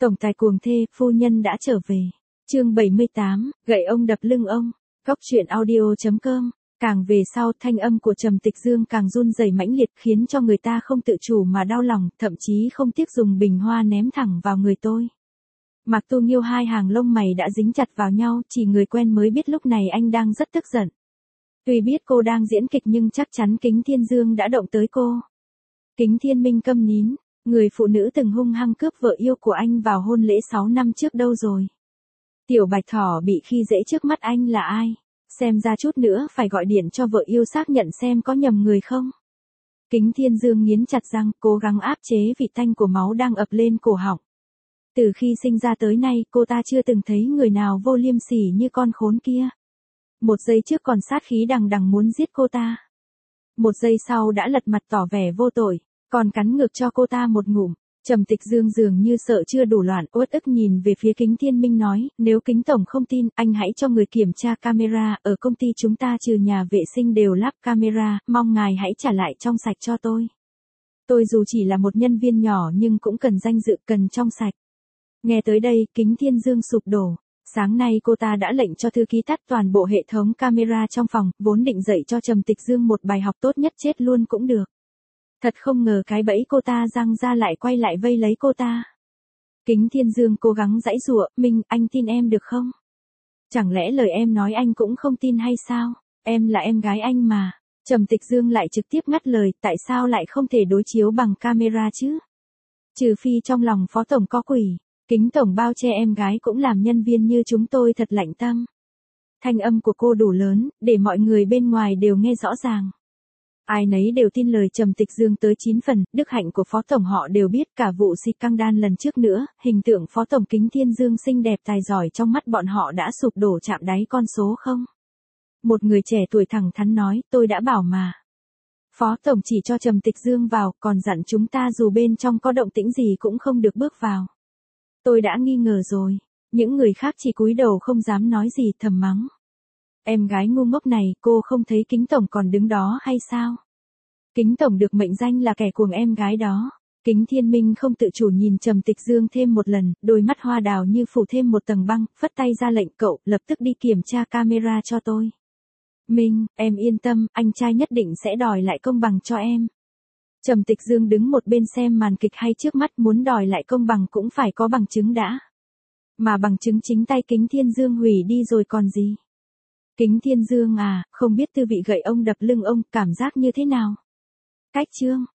Tổng tài cuồng thê, phu nhân đã trở về. Chương 78, gậy ông đập lưng ông. Góc truyện audio.com. Càng về sau, thanh âm của Trầm Tịch Dương càng run rẩy mãnh liệt, khiến cho người ta không tự chủ mà đau lòng, thậm chí không tiếc dùng bình hoa ném thẳng vào người tôi. Mạc Tu Nghiêu hai hàng lông mày đã dính chặt vào nhau, chỉ người quen mới biết lúc này anh đang rất tức giận. Tuy biết cô đang diễn kịch nhưng chắc chắn Kính Thiên Dương đã động tới cô. Kính Thiên Minh câm nín, người phụ nữ từng hung hăng cướp vợ yêu của anh vào hôn lễ 6 năm trước đâu rồi. Tiểu Bạch Thỏ bị khi dễ trước mắt anh là ai? Xem ra chút nữa phải gọi điện cho vợ yêu xác nhận xem có nhầm người không. Kính Thiên Dương nghiến chặt răng, cố gắng áp chế vị tanh của máu đang ập lên cổ họng. Từ khi sinh ra tới nay cô ta chưa từng thấy người nào vô liêm sỉ như con khốn kia. Một giây trước còn sát khí đằng đằng muốn giết cô ta. Một giây sau đã lật mặt tỏ vẻ vô tội, còn cắn ngược cho cô ta một ngụm. Trầm Tịch Dương dường như sợ chưa đủ loạn, uất ức nhìn về phía Kính Thiên Minh nói, nếu Kính Tổng không tin, anh hãy cho người kiểm tra camera, ở công ty chúng ta trừ nhà vệ sinh đều lắp camera, mong ngài hãy trả lại trong sạch cho tôi. Tôi dù chỉ là một nhân viên nhỏ nhưng cũng cần danh dự, cần trong sạch. Nghe tới đây, Kính Thiên Dương sụp đổ. Sáng nay cô ta đã lệnh cho thư ký tắt toàn bộ hệ thống camera trong phòng, vốn định dạy cho Trầm Tịch Dương một bài học tốt nhất chết luôn cũng được. Thật không ngờ cái bẫy cô ta giăng ra lại quay lại vây lấy cô ta. Kính Thiên Dương cố gắng giãy giụa, Minh, anh tin em được không? Chẳng lẽ lời em nói anh cũng không tin hay sao? Em là em gái anh mà. Trầm Tịch Dương lại trực tiếp ngắt lời, tại sao lại không thể đối chiếu bằng camera chứ? Trừ phi trong lòng Phó Tổng có quỷ. Kính Tổng bao che em gái cũng làm nhân viên như chúng tôi thật lạnh tâm. Thanh âm của cô đủ lớn, để mọi người bên ngoài đều nghe rõ ràng. Ai nấy đều tin lời Trầm Tịch Dương tới 9 phần, đức hạnh của Phó Tổng họ đều biết, cả vụ xịt căng đan lần trước nữa, hình tượng Phó Tổng Kính Thiên Dương xinh đẹp tài giỏi trong mắt bọn họ đã sụp đổ chạm đáy con số không. Một người trẻ tuổi thẳng thắn nói, tôi đã bảo mà. Phó Tổng chỉ cho Trầm Tịch Dương vào, còn dặn chúng ta dù bên trong có động tĩnh gì cũng không được bước vào. Tôi đã nghi ngờ rồi, những người khác chỉ cúi đầu không dám nói gì, thầm mắng. Em gái ngu ngốc này, cô không thấy Kính Tổng còn đứng đó hay sao? Kính Tổng được mệnh danh là kẻ cuồng em gái đó. Kính Thiên Minh không tự chủ nhìn Trầm Tịch Dương thêm một lần, đôi mắt hoa đào như phủ thêm một tầng băng, phất tay ra lệnh cậu, lập tức đi kiểm tra camera cho tôi. Minh, em yên tâm, anh trai nhất định sẽ đòi lại công bằng cho em. Trầm Tịch Dương đứng một bên xem màn kịch hay trước mắt, muốn đòi lại công bằng cũng phải có bằng chứng đã. Mà bằng chứng chính tay Kính Thiên Dương hủy đi rồi còn gì. Kính Thiên Dương à, không biết tư vị gậy ông đập lưng ông, cảm giác như thế nào? Cách chương.